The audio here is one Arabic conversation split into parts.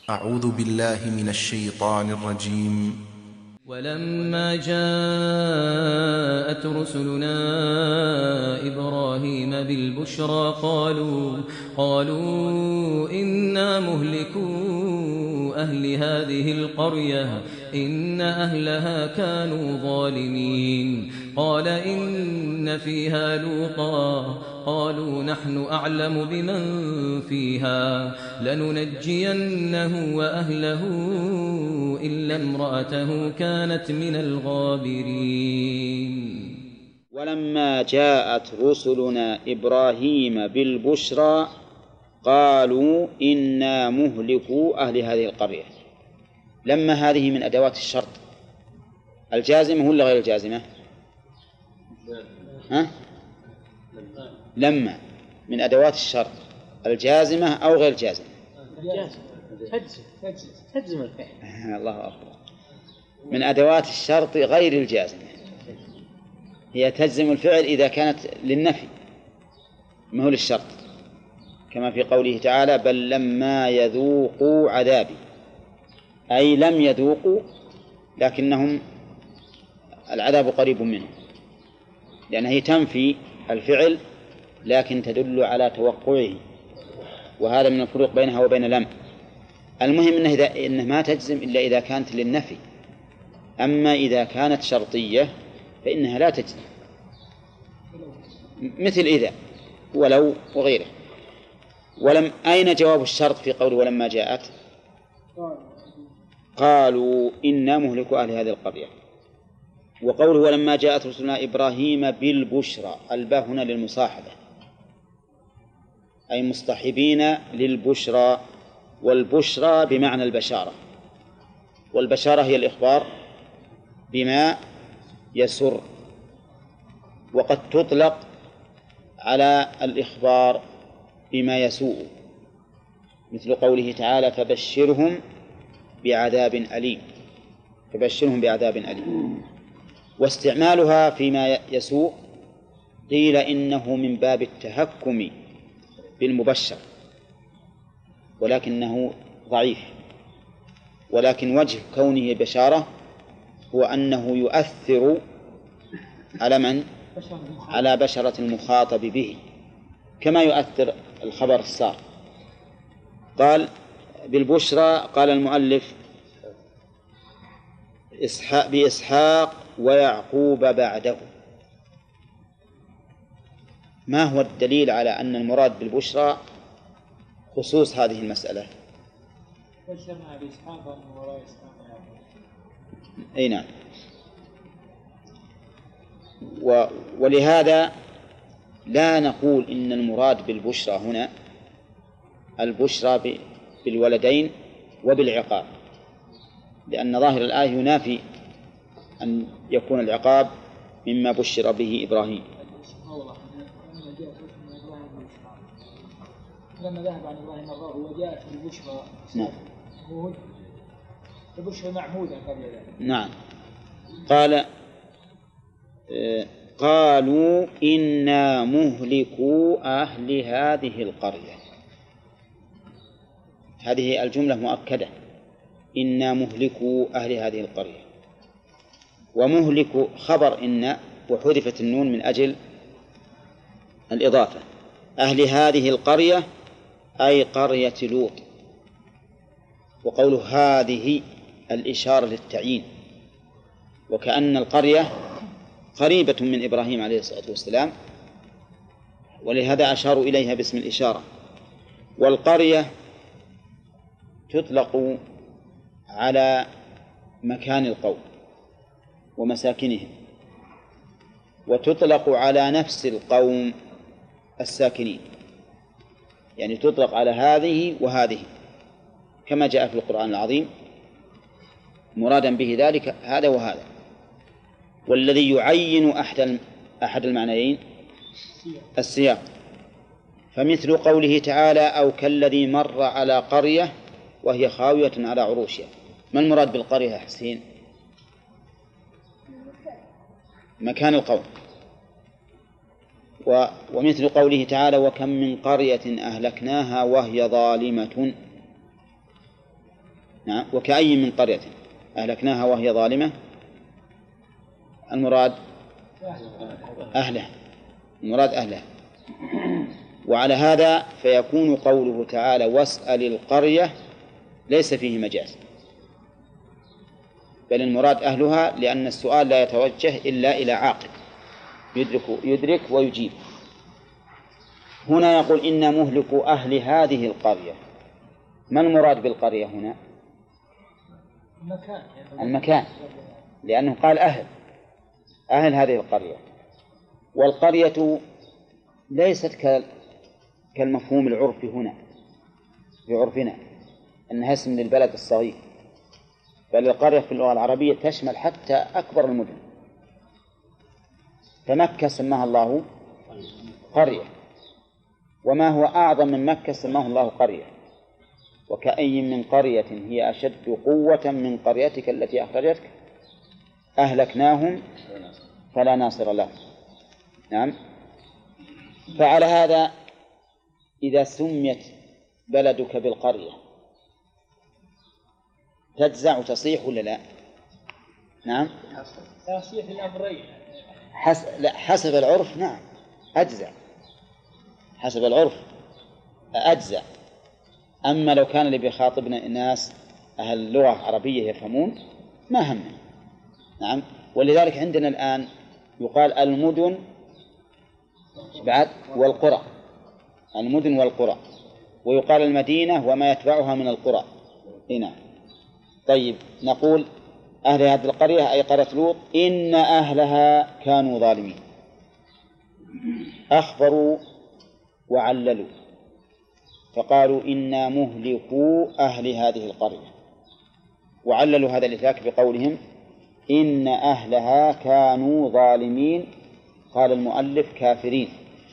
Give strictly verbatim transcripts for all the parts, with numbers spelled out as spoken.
أعوذ بالله من الشيطان الرجيم. ولما جاءت رسلنا إبراهيم بالبشرى قالوا قالوا إنا مهلكو أهل هذه القرية إن أهلها كانوا ظالمين قال إن فيها لوطا قالوا نحن أعلم بمن فيها لننجينه وأهله إلا امرأته كانت من الغابرين. ولما جاءت رسلنا إبراهيم بالبشرى قالوا إنا مهلكو أهل هذه القرية. لما هذه من أدوات الشرط الجازمة ولا غير الجازمة؟ ها؟ لما من أدوات الشرط الجازمة أو غير الجازمة؟ تجزم تجزم الفعل. الله أكبر. من أدوات الشرط غير الجازمة، هي تجزم الفعل إذا كانت للنفي ما هو للشرط، كما في قوله تعالى بل لما يذوقوا عذابي، أي لم يذوقوا لكنهم العذاب قريب منهم، لأنها هي تنفي الفعل لكن تدل على توقعه، وهذا من الفروق بينها وبين لم. المهم إنه, إذا إنه ما تجزم إلا إذا كانت للنفي، أما إذا كانت شرطية فإنها لا تجزم، مثل إذا ولو وغيره. ولم أين جواب الشرط في قوله ولما جاءت؟ قالوا إنا مهلكو أهل هذه القرية. وقوله ولما جاءت رسلنا إبراهيم بالبشرى، الباء هنا للمصاحبة أي مصطحبين للبشرى، والبشرى بمعنى البشارة، والبشارة هي الإخبار بما يسر، وقد تطلق على الإخبار بما يسوء، مثل قوله تعالى فبشرهم بعذاب أليم، فبشرهم بعذاب أليم. واستعمالها فيما يسوء قيل إنه من باب التهكم بالمبشر، ولكنه ضعيف، ولكن وجه كونه بشارة هو أنه يؤثر على من؟ على بشرة المخاطب به، كما يؤثر الخبر السار. قال بالبشرى، قال المؤلف إسحاق بإسحاق ويعقوب بعده. ما هو الدليل على أن المراد بالبشرى خصوص هذه المسألة؟ بشرنا بإسحاق من وراء إسحاق يعقوب. أي نعم. و... ولهذا لا نقول إن المراد بالبشرى هنا البشرى ب... بالولدين وبالعقاب، لأن ظاهر الآية ينافي أن يكون العقاب مما بشر به إبراهيم. لما ذهب عن إبراهيم الله وجاءت البشرى نعم البشرى معمودة قبل ذلك. نعم. قال آه قالوا إنا مهلكو أهل هذه القرية. هذه الجملة مؤكدة، إنا مهلكو أهل هذه القرية. ومهلك خبر إن وحذفت النون من أجل الإضافة. أهل هذه القرية أي قرية لوط، وقوله هذه الإشارة للتعيين، وكأن القرية قريبة من إبراهيم عليه الصلاة والسلام، ولهذا أشاروا إليها باسم الإشارة. والقرية تطلق على مكان القوم ومساكنهم، وتطلق على نفس القوم الساكنين، يعني تطلق على هذه وهذه كما جاء في القرآن العظيم، مرادا به ذلك هذا وهذا. والذي يعين أحد أحد المعنيين السياق، فمثل قوله تعالى أو كالذي مر على قرية وهي خاوية على عروشها. ما المراد بالقرية يا حسين؟ مكان القوم. ومثل قوله تعالى وكم من قرية أهلكناها وهي ظالمة، نعم. وكأي من قرية أهلكناها وهي ظالمة، المراد أهلها، المراد أهلها. وعلى هذا فيكون قوله تعالى واسأل القرية ليس فيه مجاز، بل المراد أهلها، لأن السؤال لا يتوجه إلا إلى عاقل يدرك, يدرك ويجيب. هنا يقول إن مهلك أهل هذه القرية، ما المراد بالقرية هنا؟ المكان، المكان، لأنه قال أهل أهل هذه القرية. والقرية ليست كالمفهوم العرفي هنا في عرفنا أنها اسم للبلد الصغير، بل القرية في اللغة العربية تشمل حتى أكبر المدن. فمكة سماها الله قرية، وما هو أعظم من مكة سماه الله قرية. وكأي من قرية هي أشد قوة من قريتك التي أخرجتك أهلكناهم فلا ناصر له. نعم. فعلى هذا إذا سميت بلدك بالقرية تجزع وتصيح ولا لا؟ نعم. تصيح الأمرين حس... لا حسب العرف نعم أجزع، حسب العرف أجزع. أما لو كان اللي بيخاطبنا الناس أهل اللغة العربية يفهمون ما هم. نعم. ولذلك عندنا الآن يقال المدن بعد والقرى، المدن والقرى، ويقال المدينة وما يتبعها من القرى. هنا طيب نقول أهل هذه القرية أي قرية لوط إن أهلها كانوا ظالمين، أخبروا وعللوا فقالوا إنا مهلكو أهل هذه القرية، وعللوا هذا الإهلاك بقولهم إن أهلها كانوا ظالمين. قال المؤلف كافرين،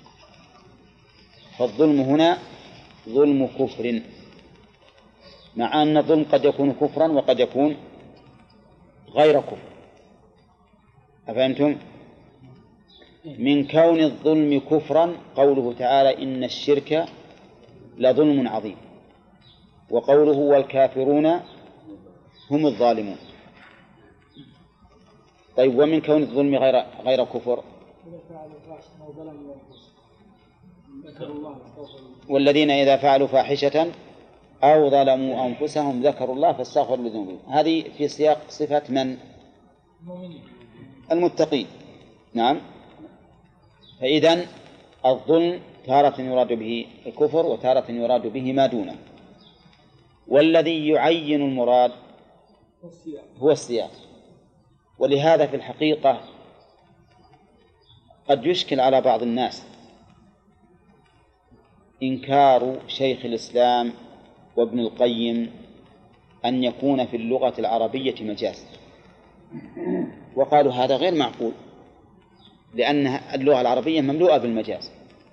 فالظلم هنا ظلم كفر، مع أن الظلم قد يكون كفرا وقد يكون غير كفر. أفهمتم؟ من كون الظلم كفرا قوله تعالى إن الشرك لظلم عظيم، وقوله والكافرون هم الظالمون. طيب ومن كون الظلم غير غير كفر والذين إذا فعلوا فاحشة أو ظلموا أنفسهم ذكروا الله فاستغفروا لذنوبهم، هذه في سياق صفة من؟ المتقين. نعم. فإذن الظلم تارة يراد به الكفر وتارة يراد به ما دونه، والذي يعين المراد هو السياق. ولهذا في الحقيقة قد يشكل على بعض الناس إنكار شيخ الإسلام وابن القيم أن يكون في اللغة العربية مجاز، وقالوا هذا غير معقول لأن اللغة العربية مملوءة بالمجاز.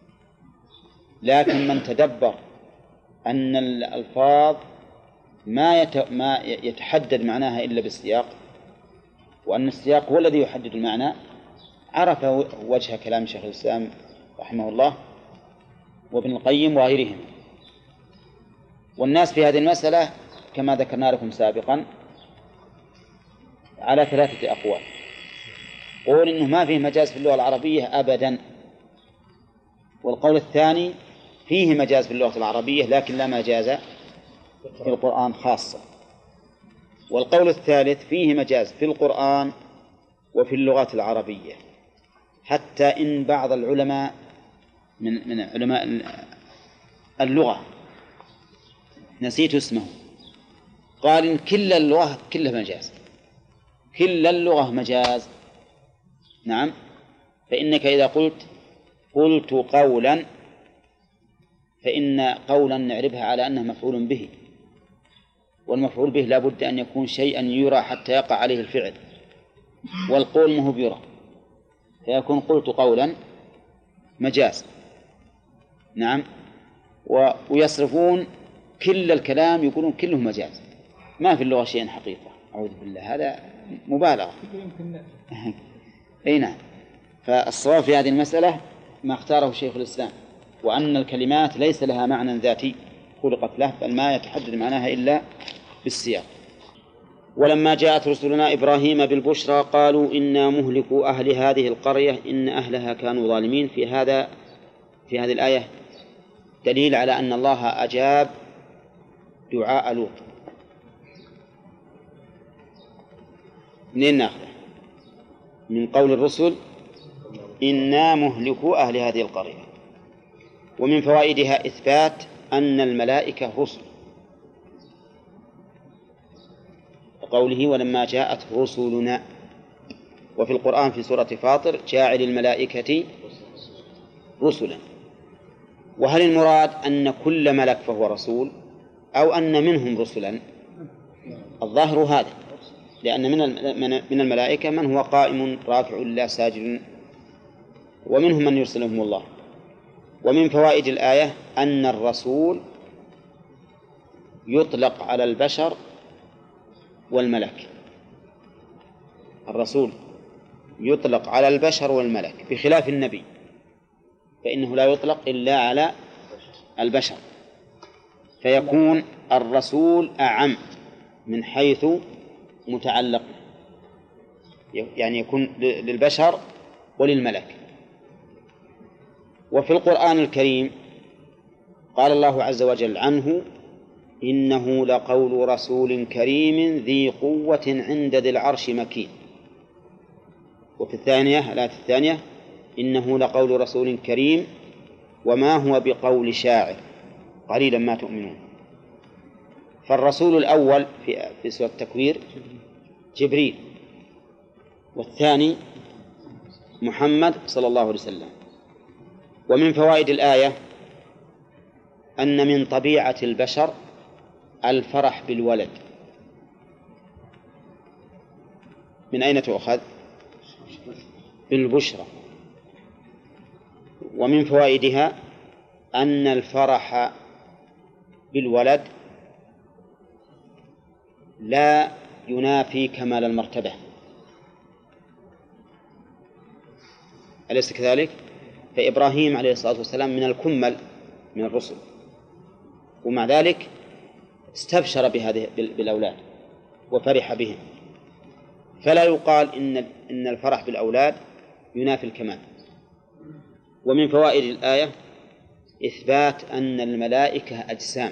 لكن من تدبر أن الألفاظ ما ما يتحدد معناها إلا بالسياق، وأن السياق هو الذي يحدد المعنى، عرف وجه كلام شيخ الإسلام رحمه الله وابن القيم وغيرهم. والناس في هذه المسألة كما ذكرنا لكم سابقا على ثلاثة أقوال. قول إنه ما فيه مجاز في اللغة العربية أبدا، والقول الثاني فيه مجاز في اللغة العربية لكن لا مجاز في القرآن خاصة، والقول الثالث فيه مجاز في القرآن وفي اللغات العربية، حتى إن بعض العلماء من من علماء اللغة نسيت اسمه قال إن كل اللغة كلها مجاز، كل اللغة مجاز. نعم. فإنك إذا قلت قلت قولا فإن قولا نعربها على أنه مفعول به، والمفعول به لا بد أن يكون شيئا يرى حتى يقع عليه الفعل، والقول ما هو بيرى، فيكون قلت قولا مجاز. نعم. ويصرفون كل الكلام يقولون كله مجاز، ما في اللغة شيء حقيقة. أعوذ بالله، هذا مبالغة. أي نعم. فالصواب في هذه المسألة ما اختاره شيخ الإسلام، وأن الكلمات ليس لها معنى ذاتي خلقت له، بل ما يتحدد معناها إلا بالسياق. ولما جاءت رسلنا إبراهيم بالبشرى قالوا إنا مهلكو أهل هذه القرية إن أهلها كانوا ظالمين. في هذا في هذه الآية دليل على أن الله أجاب دعاء لوط. منين ناخذه؟ من قول الرسل إنا مهلكو أهل هذه القرية. ومن فوائدها إثبات أن الملائكة رسل، قوله ولما جاءت رسلنا. وفي القرآن في سورة فاطر جاعل الملائكة رسلا. وهل المراد أن كل ملك فهو رسول أو أن منهم رسلا؟ الظاهر هذا، لأن من الملائكة من هو قائم راكع لا ساجد، ومنهم من يرسلهم الله. ومن فوائد الآية أن الرسول يطلق على البشر والملك. الرسول يطلق على البشر والملك بخلاف النبي، فإنه لا يطلق إلا على البشر، فيكون الرسول أعم من حيث متعلق، يعني يكون للبشر وللملك. وفي القرآن الكريم قال الله عز وجل عنه إنه لقول رسول كريم ذي قوة عند ذي العرش مكين. وفي الثانية الآية الثانية إنه لقول رسول كريم وما هو بقول شاعر قليلا ما تؤمنون. فالرسول الأول في في سورة التكوير جبريل، والثاني محمد صلى الله عليه وسلم. ومن فوائد الآية أن من طبيعة البشر الفرح بالولد. من أين تؤخذ؟ بالبشرى. ومن فوائدها أن الفرح بالولد لا ينافي كمال المرتبة، أليس كذلك؟ فإبراهيم عليه الصلاة والسلام من الكمل من الرسل، ومع ذلك استبشر بهذه بالأولاد وفرح بهم، فلا يقال إن إن الفرح بالأولاد ينافي الكمال. ومن فوائد الآية إثبات أن الملائكة أجسام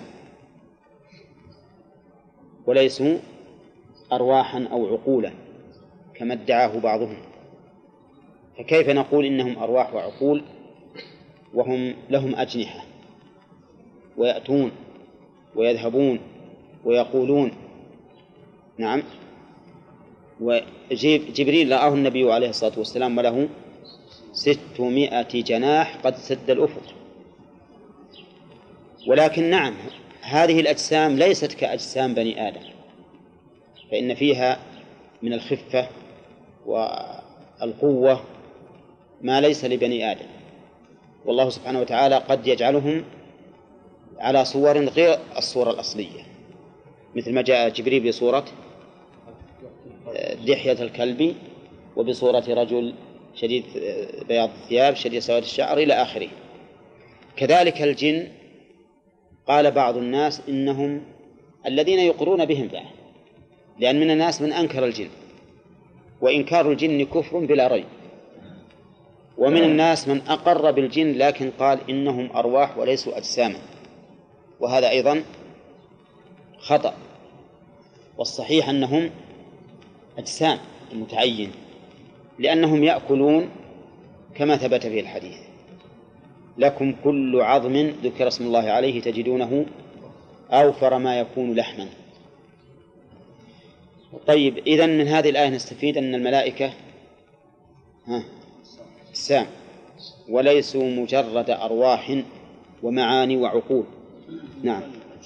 وليسوا أرواحا أو عقولا كما ادعاه بعضهم. فكيف نقول إنهم أرواح وعقول وهم لهم أجنحة ويأتون ويذهبون ويقولون؟ نعم. وجبريل رآه النبي عليه الصلاة والسلام وله ستمائة جناح قد سد الأفق. ولكن نعم، هذه الأجسام ليست كأجسام بني آدم، فإن فيها من الخفة والقوة ما ليس لبني آدم، والله سبحانه وتعالى قد يجعلهم على صور غير الصورة الأصلية، مثل ما جاء جبريل بصورة دحية الكلب وبصورة رجل شديد بياض الثياب شديد سواد الشعر إلى آخره. كذلك الجن قال بعض الناس إنهم الذين يقرون بهم بعد، لأن من الناس من أنكر الجن، وإنكار الجن كفر بلا ريب، ومن الناس من أقر بالجن لكن قال إنهم أرواح وليسوا أجساما، وهذا أيضا خطأ. والصحيح أنهم أجسام المتعين، لأنهم يأكلون كما ثبت في الحديث لكم كل عظم ذكر اسم الله عليه تجدونه أوفر ما يكون لحما. طيب، إذن من هذه الآية نستفيد أن الملائكة أجسام وليسوا مجرد أرواح ومعاني وعقول. نعم.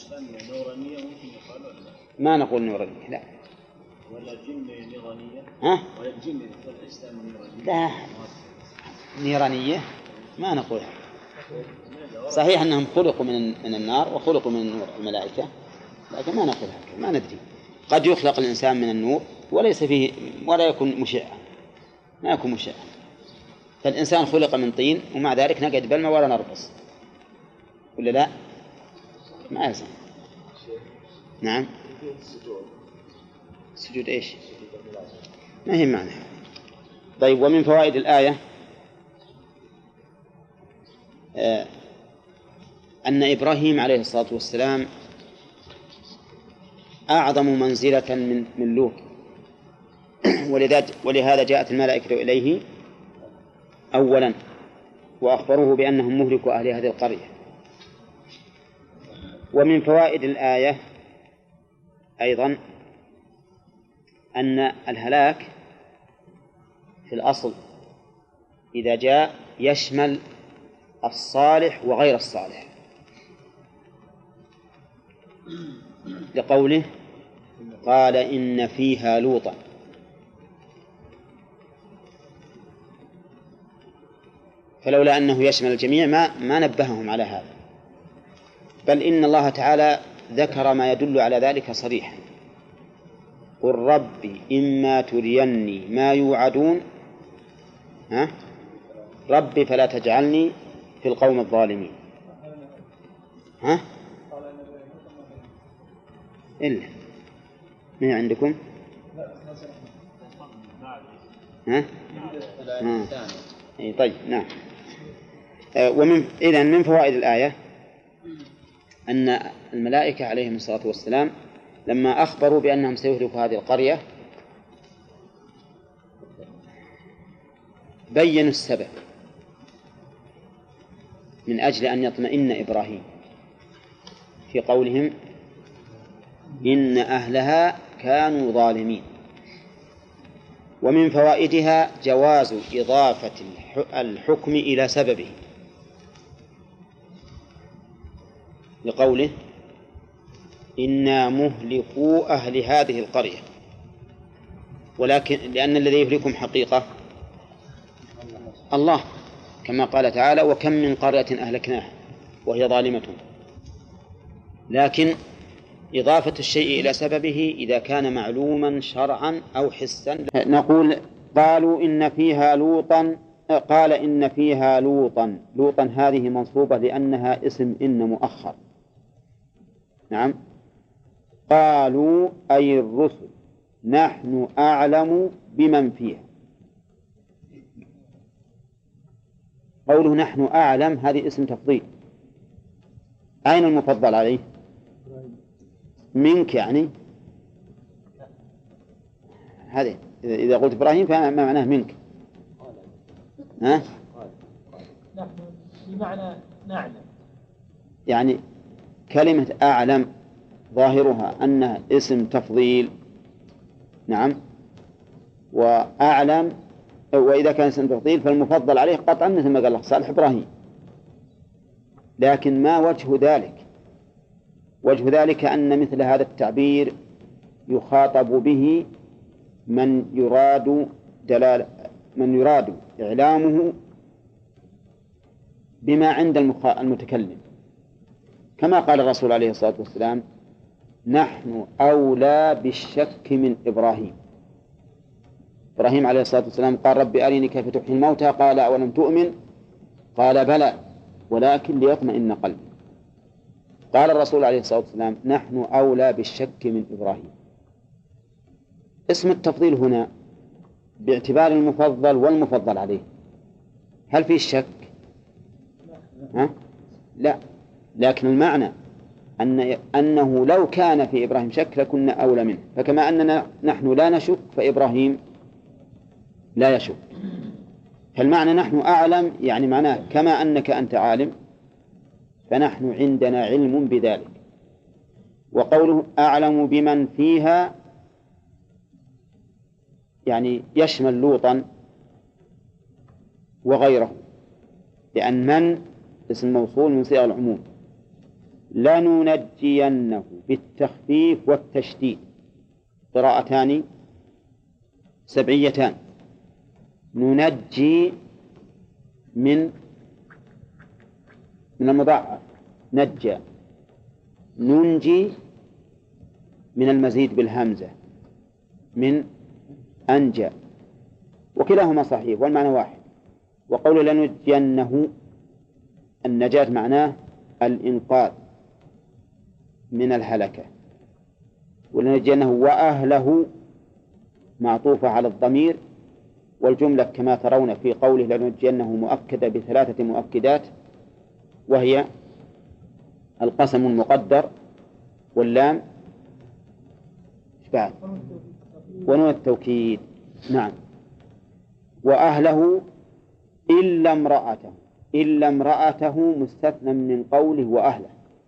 ما نقول نورانية، لا. ولا جن نيرانية؟ ها؟ ولا جن والأجسام نيرانية؟ لا، نيرانية ما نقولها. صحيح أنهم خلقوا من من النار وخلقوا من النور الملائكة، لكن ما نقولها، ما ندري. قد يخلق الإنسان من النور وليس فيه ولا يكون مشعا، ما يكون مشعا. فالإنسان خلق من طين ومع ذلك نقعد بلمة ولا نرقص، ولا لا؟ ما يلزم. نعم. سجود إيش؟ ما هي معنى. طيب، ومن فوائد الآية آه أن إبراهيم عليه الصلاة والسلام أعظم منزلة من من لوط، ولهذا جاءت الملائكة إليه أولا وأخبروه بأنهم مهلكوا أهل هذه القرية. ومن فوائد الآية أيضا أن الهلاك في الأصل إذا جاء يشمل الصالح وغير الصالح، لقوله قال إن فيها لوطا. فلولا أنه يشمل الجميع ما ما نبههم على هذا، بل إن الله تعالى ذكر ما يدل على ذلك صريحا: قل ربي إما تريني ما يوعدون ها ربي فلا تجعلني في القوم الظالمين. ها إلا ما عندكم؟ ها؟ ها؟ أي طيب، نعم. ومن إذن من فوائد الآية أن الملائكة عليهم الصلاة والسلام لما أخبروا بأنهم سيهلكوا هذه القرية بيّنوا السبب من أجل أن يطمئن إبراهيم في قولهم إن أهلها كانوا ظالمين. ومن فوائدها جواز إضافة الحكم إلى سببه، لقوله إنا مهلكوا أهل هذه القرية، ولكن لأن الذي يهلكهم حقيقة الله، كما قال تعالى وكم من قرية أهلكناها وهي ظالمة. لكن إضافة الشيء إلى سببه إذا كان معلوما شرعا أو حسا. نقول قالوا إن فيها لوطا، قال إن فيها لوطا. لوطا هذه منصوبة لأنها اسم إن مؤخر. نعم. قالوا أي الرسل نحن أعلم بمن فيها. قوله نحن أعلم هذه اسم تفضيل. أين المفضل عليه؟ منك يعني هذه إذا قلت إبراهيم فما معناه منك؟ ها؟ نحن بمعنى نعلم، يعني كلمة أعلم ظاهرها أنها اسم تفضيل. نعم. وأعلم وإذا كان اسم تفضيل فالمفضل عليه قطعا مثل ما قال الله صالح إبراهيم. لكن ما وجه ذلك؟ وجه ذلك أن مثل هذا التعبير يخاطب به من يراد دلالة من يراد إعلامه بما عند المتكلم، كما قال الرسول عليه الصلاة والسلام نحن أولى بالشك من إبراهيم. إبراهيم عليه الصلاة والسلام قال ربي أريني كيف تحيي الموتى، قال أولم تؤمن؟ قال بلى ولكن ليطمئن قلبي. قال الرسول عليه الصلاة والسلام نحن أولى بالشك من إبراهيم. اسم التفضيل هنا باعتبار المفضل والمفضل عليه، هل في شك؟ ها؟ لا، لكن المعنى أن أنه لو كان في إبراهيم شك لكنا أولى منه، فكما أننا نحن لا نشك فإبراهيم لا يشك. فالمعنى نحن أعلم يعني معناه كما أنك أنت عالم فنحن عندنا علم بذلك. وقوله أعلم بمن فيها يعني يشمل لوطا وغيره، لأن من اسم موصول من صيغ العموم. لننجينه بالتخفيف والتشديد، قراءتان سبعيتان. ننجي من من المضاعف نجى، ننجي من المزيد بالهمزة من أنجى، وكلاهما صحيح والمعنى واحد. وقول لننجينه النجاة معناه الإنقاذ من الهلكة، ولنجينه وأهله معطوفة على الضمير، والجملة كما ترون في قوله لنجينه مؤكدة بثلاثة مؤكدات، وهي القسم المقدر واللام بعد ونون التوكيد. نعم. وأهله إلا امرأته، إلا امرأته مستثنى من قوله وأهله،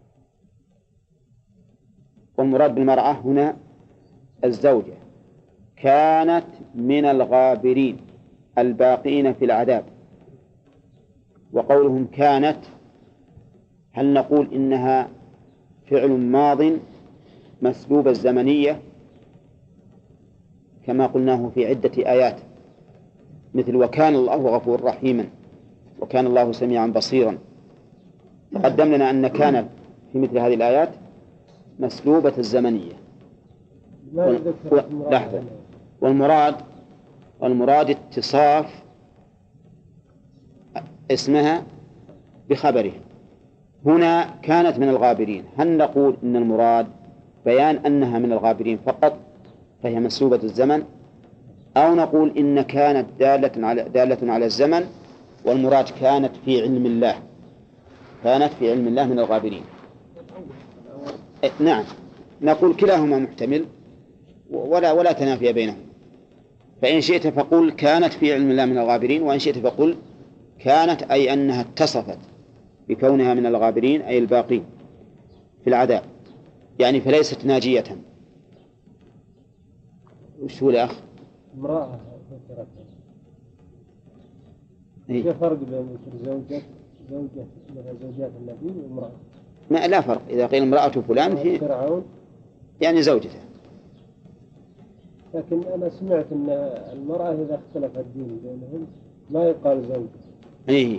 والمراد بالمرأة هنا الزوجة، كانت من الغابرين الباقين في العذاب. وقولهم كانت، هل نقول إنها فعل ماض مسلوب الزمنية كما قلناه في عدة آيات، مثل وكان الله غفور رحيما، وكان الله سميعا بصيرا. تقدم لنا أن كان في مثل هذه الآيات مسلوبة الزمنية. لحظة. والمراد والمراد اتصاف اسمها بخبره. هنا كانت من الغابرين، هل نقول إن المراد بيان أنها من الغابرين فقط فهي مسلوبة الزمن، أو نقول إن كانت دالة على دالة على الزمن والمراد كانت في علم الله، كانت في علم الله من الغابرين؟ نعم، نقول كلاهما محتمل ولا ولا تنافي بينهم. فإن شئت فقل كانت في علم الله من الغابرين، وإن شئت فقل كانت أي أنها اتصفت بكونها من الغابرين أي الباقين في العذاب، يعني فليست ناجية. وش هو الأخ؟ امرأة ذكرت. في فرق بين زوجة زوجة لها زوجات النبي وامرأة؟ ما لا فرق، إذا قيل امرأة فلان هي فرعون يعني زوجته. لكن أنا سمعت أن المرأة إذا اختلف الدين بينهم ما يقال زوجة. إيه.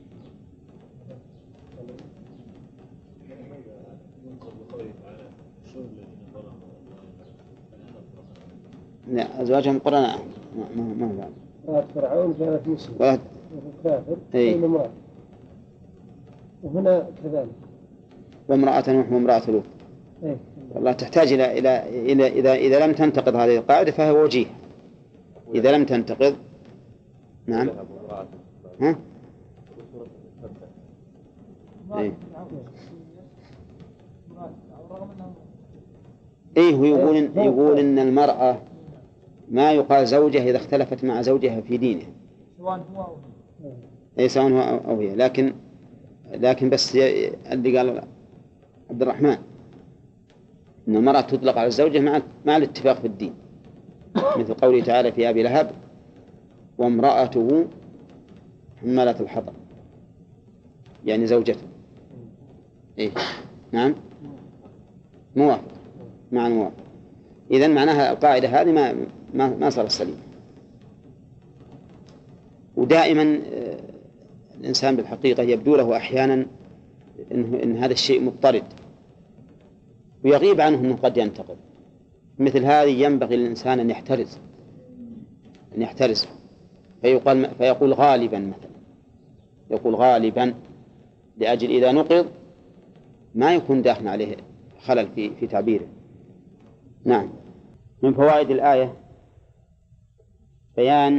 لا، أزواجهم قرناء ما ما ما امرأة فرعون كانت مسلمة ولا كافر إيه. كل امرأة، وهنا كذلك. وامرأة نوح وامرأة لوط. إيه. والله تحتاج إلى إلى إلى إذا إذا لم تنتقض هذه القاعدة فهو وجيه. إذا لم تنتقض. نعم. ها؟ إيه. إيه هو يقول إن يقول إن المرأة ما يقال زوجة إذا اختلفت مع زوجها في دينه. سواء هو أو إيه سواء هو أو هي، لكن لكن بس اللي قال عبد الرحمن إن المرأة تطلق على الزوجة مع مع الاتفاق في الدين، مثل قوله تعالى في أبي لهب وامرأته حمالة الحطب، يعني زوجته. إيه نعم موافق مع الموافق. إذن معناها القاعدة هذه ما ما ما صار السليم. ودائما الإنسان بالحقيقة يبدو له أحيانا إن, إن هذا الشيء مضطرد ويغيب عنه أنه قد ينتقد. مثل هذه ينبغي للإنسان أن يحترز أن يحترز فيقول, فيقول غالبا، مثلا يقول غالبا لأجل إذا نقض ما يكون داخل عليه خلل في في تعبيره. نعم. من فوائد الآية بيان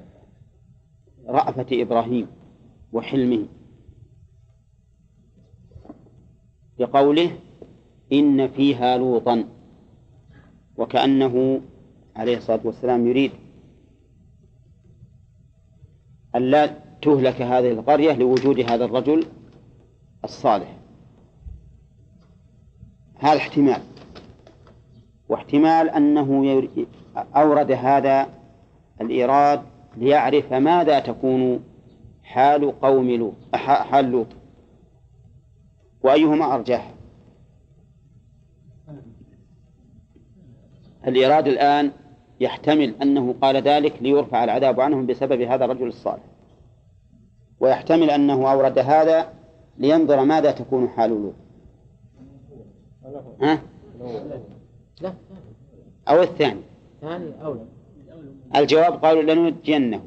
رأفة إبراهيم وحلمه بقوله إن فيها لوطا، وكأنه عليه الصلاة والسلام يريد أن لا تهلك هذه القرية لوجود هذا الرجل الصالح. هذا احتمال، واحتمال أنه أورد هذا الإيراد ليعرف ماذا تكون حال قوم لوط حال لوط وأيهما أرجح. الإيراد الآن يحتمل أنه قال ذلك ليرفع العذاب عنهم بسبب هذا الرجل الصالح، ويحتمل أنه أورد هذا لينظر ماذا تكون حال لوط. ها؟ لا أو الثاني ثاني أولى. الجواب قالوا لننجينه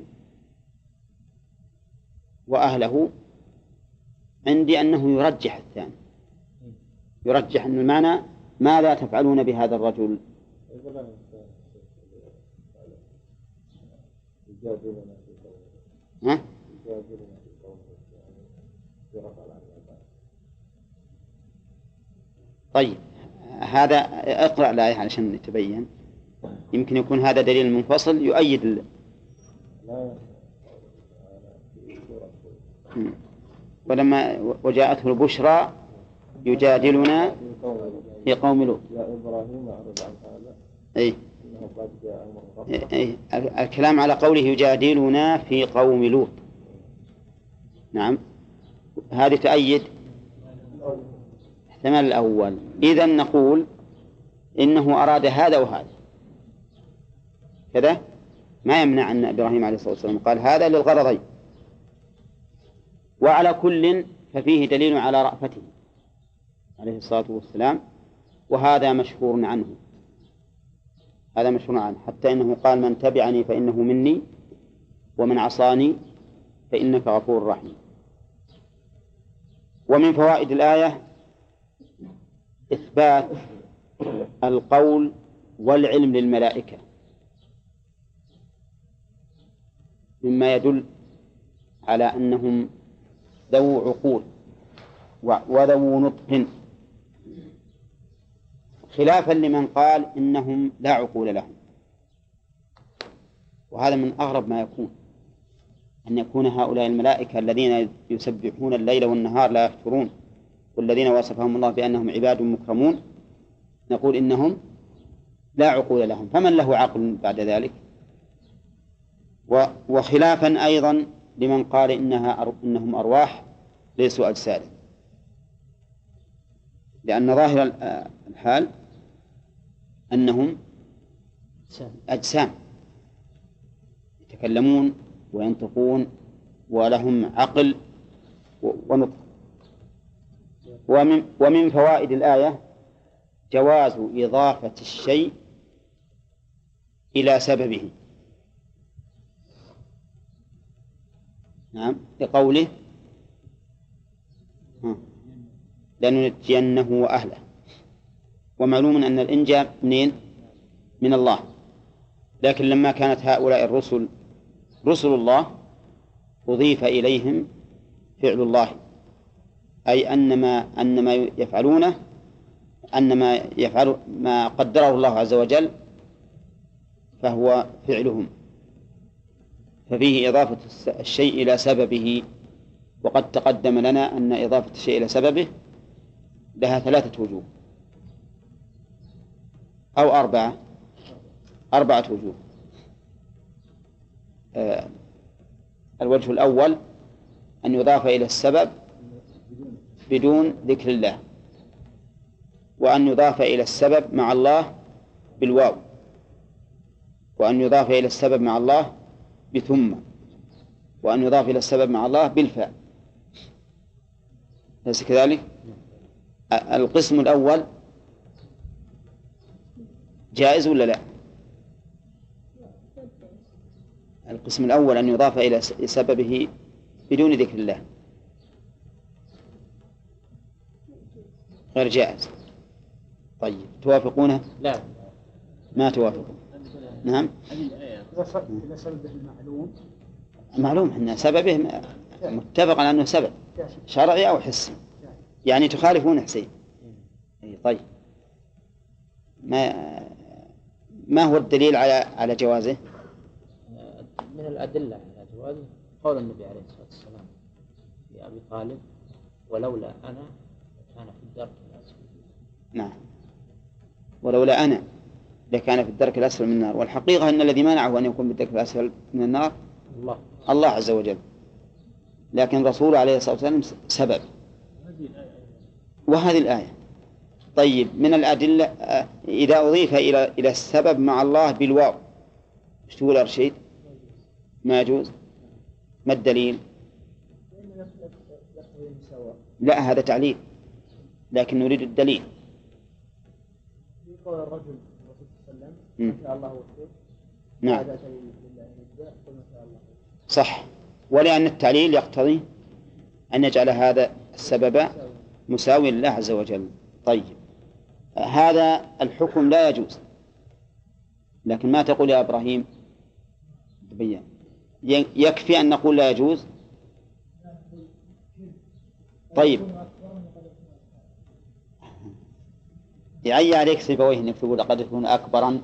وأهله. عندي أنه يرجح الثاني، يرجح أن المعنى ماذا تفعلون بهذا الرجل؟ ها؟ طيب هذا اقرأ الآية علشان نتبين، يمكن يكون هذا دليل منفصل يؤيد ال... ولما وجاءته البشرى يجادلنا في قوم لوط. أي أي الكلام على قوله يجادلنا في قوم لوط. نعم هذه تؤيد احتمال الأول. إذن نقول إنه أراد هذا وهذا كذا، ما يمنع أن إبراهيم عليه الصلاة والسلام قال هذا للغرضين. وعلى كل ففيه دليل على رأفته عليه الصلاة والسلام، وهذا مشهور عنه، هذا مشهور عنه، حتى إنه قال من تبعني فإنه مني ومن عصاني فإنك غفور رحيم. ومن فوائد الآية إثبات القول والعلم للملائكة، مما يدل على أنهم ذو عقول وذو نطق، خلافا لمن قال إنهم لا عقول لهم. وهذا من أغرب ما يكون، أن يكون هؤلاء الملائكة الذين يسبحون الليل والنهار لا يفترون، والذين وصفهم الله بأنهم عباد مكرمون، نقول إنهم لا عقول لهم، فمن له عقل بعد ذلك؟ وخلافا أيضا لمن قال إنها إنهم أرواح ليسوا أجسادا، لأن ظاهر الحال أنهم أجسام يتكلمون وينطقون ولهم عقل ونطق. ومن, ومن فوائد الآية جواز إضافة الشيء إلى سببه. نعم لقوله لننجينه وأهله، ومعلوم أن الإنجاء منين؟ من الله. لكن لما كانت هؤلاء الرسل رسل الله أضيف إليهم فعل الله، أي أن ما أن ما يفعلونه أن ما يفعل ما قدره الله عز وجل فهو فعلهم، ففيه إضافة الشيء إلى سببه. وقد تقدم لنا أن إضافة الشيء إلى سببه لها ثلاثة وجوه أو أربعة أربعة وجوه. آه الوجه الأول أن يضاف إلى السبب بدون ذكر الله، وأن يضاف إلى السبب مع الله بالواو، وأن يضاف إلى السبب مع الله بثم، وأن يضاف إلى السبب مع الله بالفاء. ليس كذلك؟ القسم الأول جائز ولا لا؟ القسم الأول أن يضاف إلى سببه بدون ذكر الله غير جائز. طيب توافقونه؟ لا ما توافقون. نعم إذا سببه المعلوم معلوم أن سببه متفق على أنه سبب شرعي أو حسي، يعني تخالفون حسين. طيب ما ما هو الدليل على على جوازه؟ من الأدلة على جوازه قول النبي عليه الصلاة والسلام لأبي طالب ولولا أنا كان في الدرك الأسفل. نعم ولولا أنا لكان في الدرك الأسفل من النار. والحقيقة أن الذي منعه أن يكون في الدرك الأسفل من النار الله الله عز وجل، لكن رسوله عليه الصلاة والسلام سبب. وهذه الآية. طيب من الأدلة إذا أضيف إلى إلى السبب مع الله بالواو ايش تقول يا رشيد؟ ما يجوز. ما الدليل؟ لا هذا تعليل، لكن نريد الدليل. قول الرجل الرسول صلى الله عليه وسلم ما شاء الله وحده. نعم صح، ولأن التعليل يقتضي أن يجعل هذا السبب مساوي لله عز وجل. طيب هذا الحكم لا يجوز. لكن ما تقول يا إبراهيم؟ تبين يكفي أن نقول لا يجوز. طيب يعي عليك سيبويه إنك تقول لقد يكون أكبرا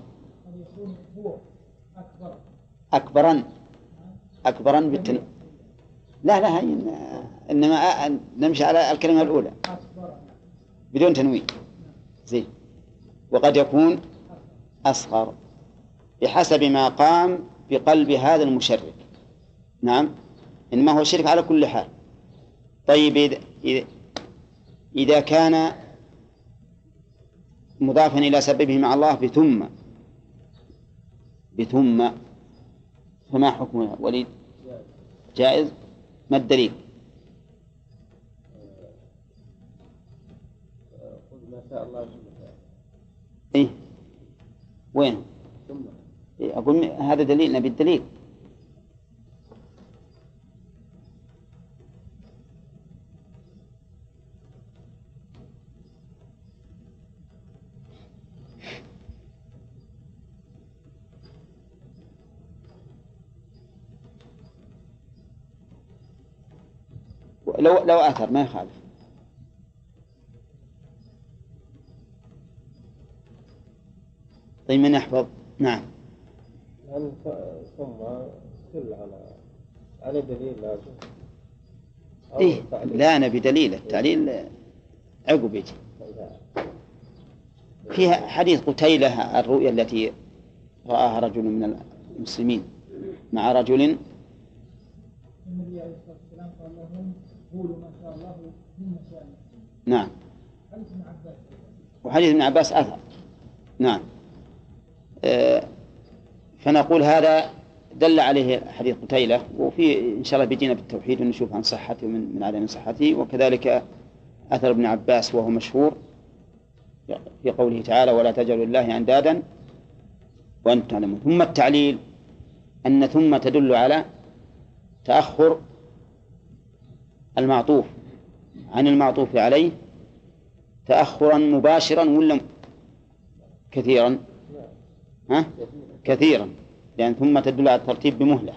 أكبرا أكبرا بالتن... لا لا هي إنما نمشي على الكلمة الأولى بدون تنوين زين. وقد يكون أصغر بحسب ما قام بقلب هذا المشرك. نعم إنما هو شرك على كل حال. طيب إذا كان مضافا إلى سببه مع الله بثم بثم فما حكمها وليد؟ جائز. ما الدليل؟ ما شاء الله. إيه وين؟ إيه أقول هذا دليل، نبي الدليل. لو لو أثر ما يخالف. طيب من يحفظ؟ نعم. يعني ثم تدل على على دليل لازم. إيه لا نبي دليل. التعليل عقب يجي. فيها حديث قتيلة الرؤيا التي رآها رجل من المسلمين مع رجل. النبي عليه الصلاة والسلام قال لهم قولوا ما شاء الله ثم شاء الله. نعم. حديث ابن عباس. وحديث ابن عباس أثر. نعم. آه فنقول هذا دل عليه حديث قتيلة، وفي إن شاء الله بيجينا بالتوحيد ونشوف عن صحته من من عدم صحته. وكذلك أثر ابن عباس وهو مشهور في قوله تعالى ولا تجعلوا لله أندادا وأنتم تعلمون. ثم التعليل أن ثم تدل على تأخر المعطوف عن المعطوف عليه تأخرا مباشرا ولا كثيرا؟ ها؟ كثيرا، لأن يعني ثم تدل على الترتيب بمهلة.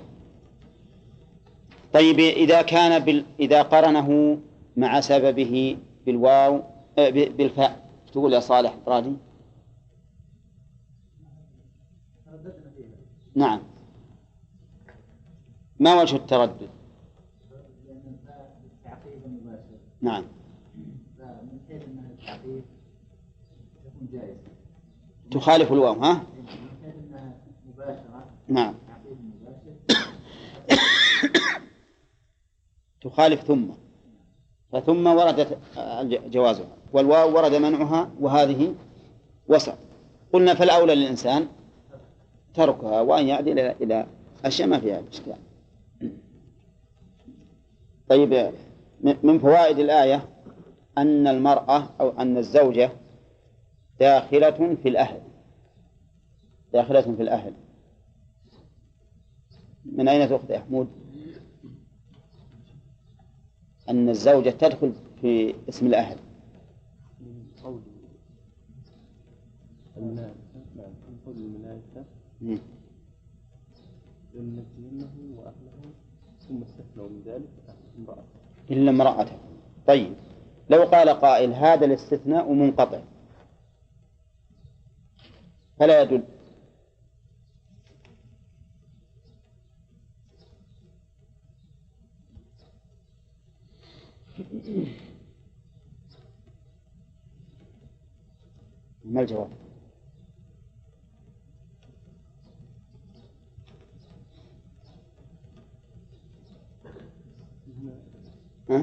طيب إذا كان بال... إذا قرنه مع سببه بالواو آه بالفاء تقول يا صالح راضي؟ نعم. ما وجه التردد؟ نعم. من حيث أنها التعقيد تكون جائزة. تخالف الواو ها؟ من حيث أنها مباشرة. نعم. تعقيد مباشر. تخالف ثم، فثم وردت جوازها والواو ورد منعها وهذه وسط. قلنا فالأولى للإنسان تركها وأن يعدل إلى أشياء ما فيها إشكال. طيب من فوائد الآية أن المرأة أو أن الزوجة داخلة في الأهل، داخلة في الأهل. من أين تأخذ يا حمود؟ أن الزوجة تدخل في اسم الأهل. قول الملائكة. نعم قول الملائكة لنجزينه وأهله ثم استثنوا من ذلك امرأته إلا امرأته. طيب لو قال قائل هذا الاستثناء منقطع فلا يدل. ما الجواب؟ ها؟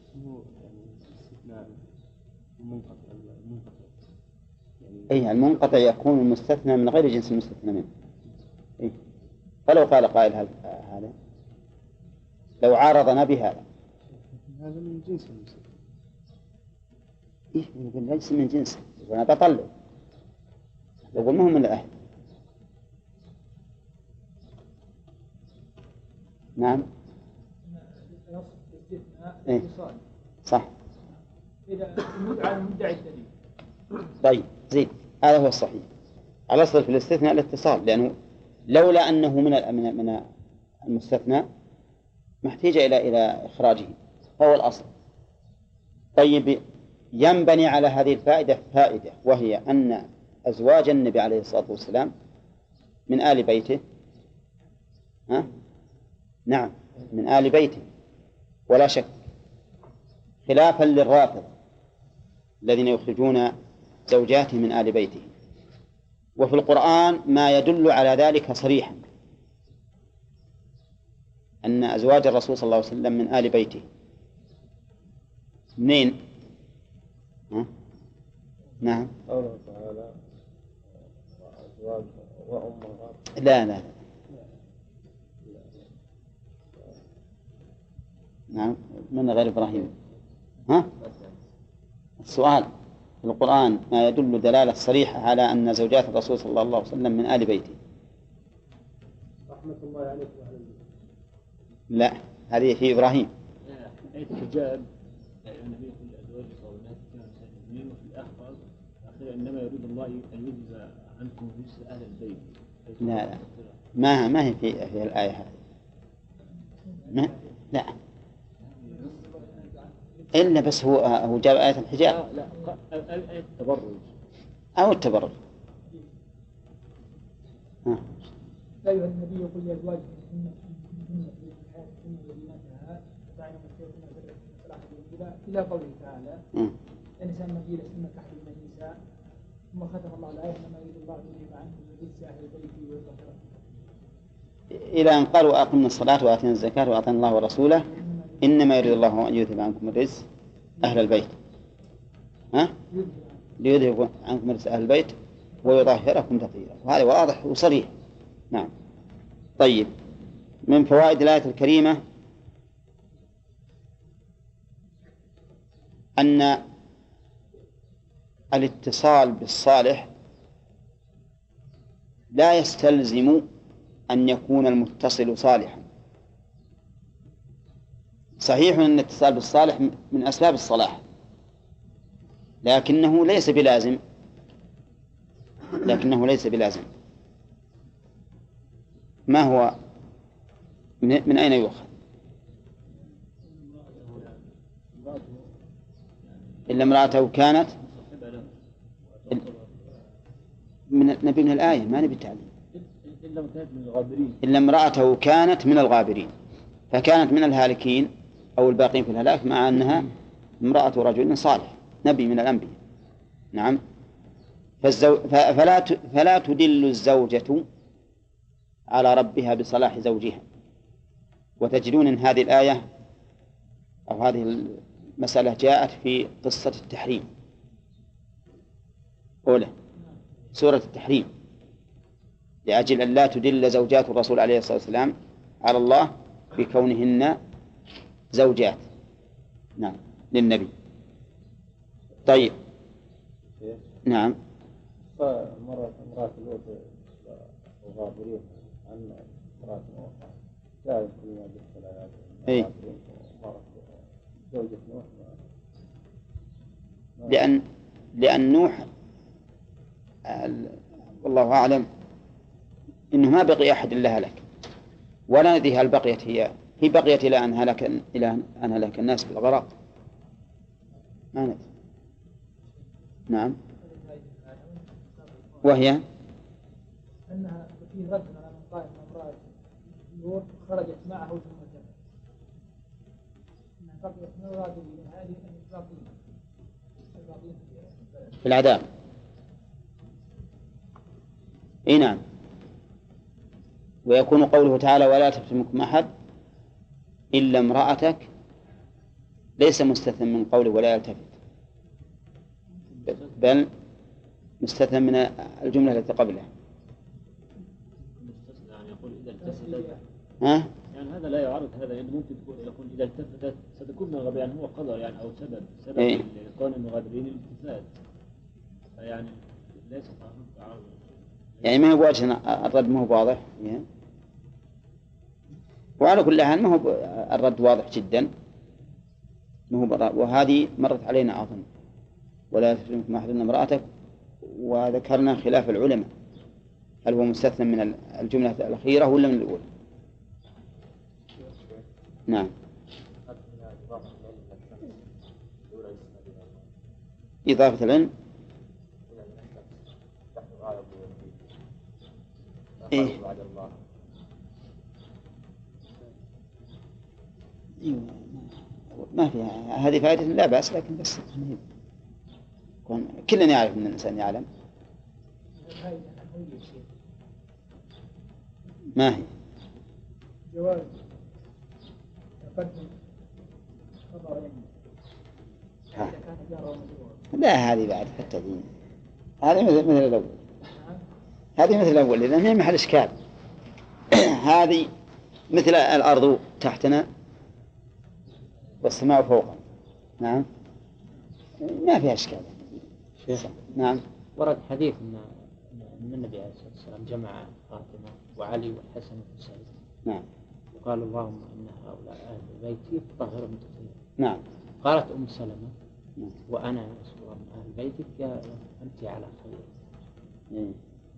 أي المنقطع يكون المستثنى من غير جنس المستثنى منه. إيه؟ فلو قال قائل هذا لو عارضنا بهذا هذا من جنس المستثنى. إيه يقول ليس من جنسه وأنا بطلع يقول ما هو من الأهل. نعم. إيه؟ صح. إذا المدعى المدعي الدليل طيب زين، هذا هو الصحيح. الأصل في الاستثناء الاتصال، لأنه لولا أنه من من من المستثنى ما احتاج إلى إلى إخراجه، هو الأصل. طيب، ينبني على هذه الفائدة فائدة، وهي أن أزواج النبي عليه الصلاة والسلام من آل بيته. ها؟ نعم، من آل بيته ولا شك، خلافا للرافضة الذين يخرجون زوجاتهم من آل بيته. وفي القرآن ما يدل على ذلك صريحا، أن أزواج الرسول صلى الله عليه وسلم من آل بيته. منين؟ ها؟ نعم. قوله تعالى وأزواج وأمهات. لا لا نعم، من غير إبراهيم. ها؟ السؤال: في القرآن ما يدل دلالة صريحة على أن زوجات الرسول صلى الله عليه وسلم من آل بيته. رحمة الله عليكم أهل البيت. لا، هذه في إبراهيم. آية الحجاب النبي يقول لأزواجه وبناته كما نساء المؤمنين، وفي الآخر آخر إنما يريد الله أن يذهب عنكم رجس أهل البيت. لا لا، ما ما هي في في الآية هذه. ما لا، إلا بس هو هو جاب آية الحجاب. لا لا، آية التبرج أو التبرج. ها. يا أيها النبي يقول لأزواجك إن في الحياة الدنيا وزينتها فإن متعتنا فلا إلى إلى قوله تعالى: النساء النبي لسن تحت من النساء، ثم ختم الله الآية: إنما يريد الله يذهب عنكم الرجس أهل البيت ويطهركم. إلى أن قالوا أقمنا الصلاة وآتينا الزكاة وأطعنا الله ورسوله إنما يريد الله أن يذهب عنكم الرجس أهل البيت. ها؟ ليذهب عنكم الرجس أهل البيت ويطهركم تطهيرا. وهذا واضح وصريح. نعم. طيب، من فوائد الآية الكريمة أن الاتصال بالصالح لا يستلزم أن يكون المتصل صالحا. صحيح أن الاتصال بالصالح من أسباب الصلاح، لكنه ليس بلازم لكنه ليس بلازم. ما هو؟ من أين يؤخذ؟ إلا امرأته كانت من نبي من الآية، ما نبي التعليم. إلا امرأته كانت من الغابرين، فكانت من الهالكين أو الباقين في الهلاك، مع أنها امرأة رجل صالح نبي من الأنبياء. نعم. فالزو... فلا ت... فلا تدل الزوجة على ربها بصلاح زوجها. وتجدون أن هذه الآية أو هذه المسألة جاءت في قصة التحريم أولى سورة التحريم، لأجل أن لا تدل زوجات الرسول عليه الصلاة والسلام على الله بكونهن زوجات. نعم، للنبي. طيب. نعم. مرة امرأة لوط وغابرين عن امرأة نوح جاءت كلمة بالصلاة. أي. لأن لأن نوح والله أعلم إنه ما بقي أحد إلا هلك، ولا ندري هل بقيت هي هي بقيت إلى أن هلك إلى أن هلك الناس بالغرق، ما ندري. نعم. وهي أنها في رد على من قال أن امرأة لوط خرجت معه ثم تبت، أنها بقيت من الغابرين، هذه الباقين في العذاب. اي نعم. ويكون قوله تعالى: ولا تفتنكم أحد إلا امرأتك، ليس مستثنى من قوله ولا يلتفت، بل مستثنى من الجملة التي قبلها. يعني يقول إذا التفتت، ها؟ يعني هذا لا يعرض هذا، يعني ممكن يكون إذا التفتت ستكون من الغباء، يعني هو قدر يعني أو سبب سبب إيه؟ لكون المغادرين الالتفات، فيعني ليس تعارض. يعني ما هو بوجه الرد، ما هو واضح. وعلى كل حال ما هو الرد واضح جدا، ما هو. وهذه مرت علينا أظن ولا تحرمكم ما حرمنا امرأتك، وذكرنا خلاف العلماء هل هو مستثنى من الجملة الأخيرة ولا من الأولى؟ نعم. إضافة العلم إيه؟ ما فيها هذه فائدة لا بأس، لكن بس كلنا يعرف أن الإنسان يعلم. ما هي؟ جواز تقدم خبرين إذا كان جار ومجرور. لا هذه بعد حتى دين، هذه مثل مثل الأول، هذه مثل الأول لأن هي محل إشكال. هذه مثل الأرض تحتنا والسماء فوقنا. نعم ما فيها إشكال. نعم. ورد حديث أن أن النبي عليه الصلاة والسلام جمع فاطمة وعلي والحسن والحسين. نعم. وقال اللهم إن هؤلاء أهل بيتي طاهرون تطهيرا. نعم. قالت أم سلمة نعم. وأنا يا رسول الله من أهل بيتك يا أنت على خير. مم.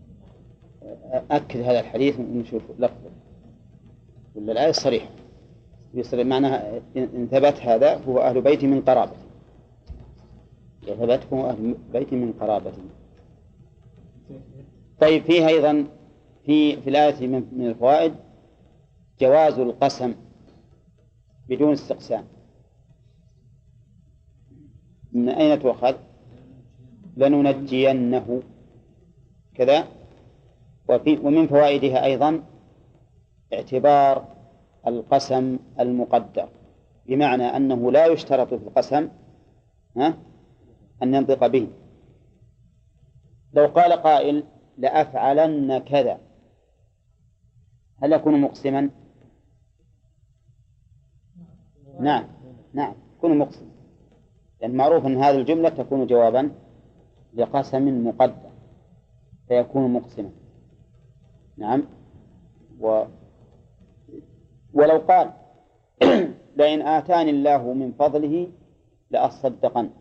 أكد هذا الحديث ونشوف لفظه ولا الآية الصريحة يصير معناها إن ثبت هذا هو أهل بيتي من قرابتي، إذا ثبت هو أهل بيتي من قرابتي. طيب فيها أيضا في في الآية من الفوائد جواز القسم بدون استقسام. من أين تؤخذ؟ لننجينه كذا. وفي ومن فوائدها أيضا اعتبار القسم المقدر، بمعنى أنه لا يشترط في القسم ها أن ينطق به. لو قال قائل لأفعلن كذا هل يكون مقسما؟ نعم نعم يكون مقسما، لأن معروف أن هذه الجملة تكون جوابا لقسم مقدر فيكون مقسما. نعم. و ولو قال لئن آتاني الله من فضله لأصدقن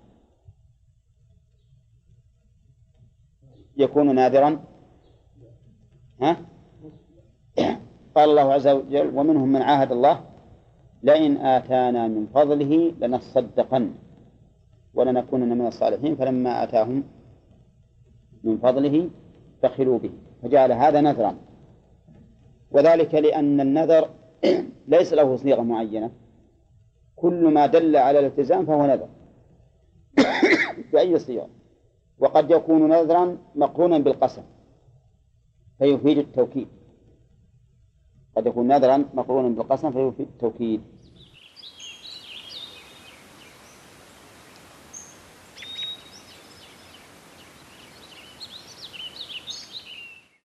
يكون ناذرا. ها؟ قال الله عز وجل ومنهم من عاهد الله لئن آتانا من فضله لنصدقن ولنكونن من الصالحين فلما آتاهم من فضله بخلوا به، فجعل هذا نذرا. وذلك لأن النذر ليس له صيغة معينة، كل ما دل على الالتزام فهو نذر بأي صيغة، وقد يكون نذرا مقرونا بالقسم فيفيد التوكيد، قد يكون نذرا مقرونا بالقسم فيفيد التوكيد.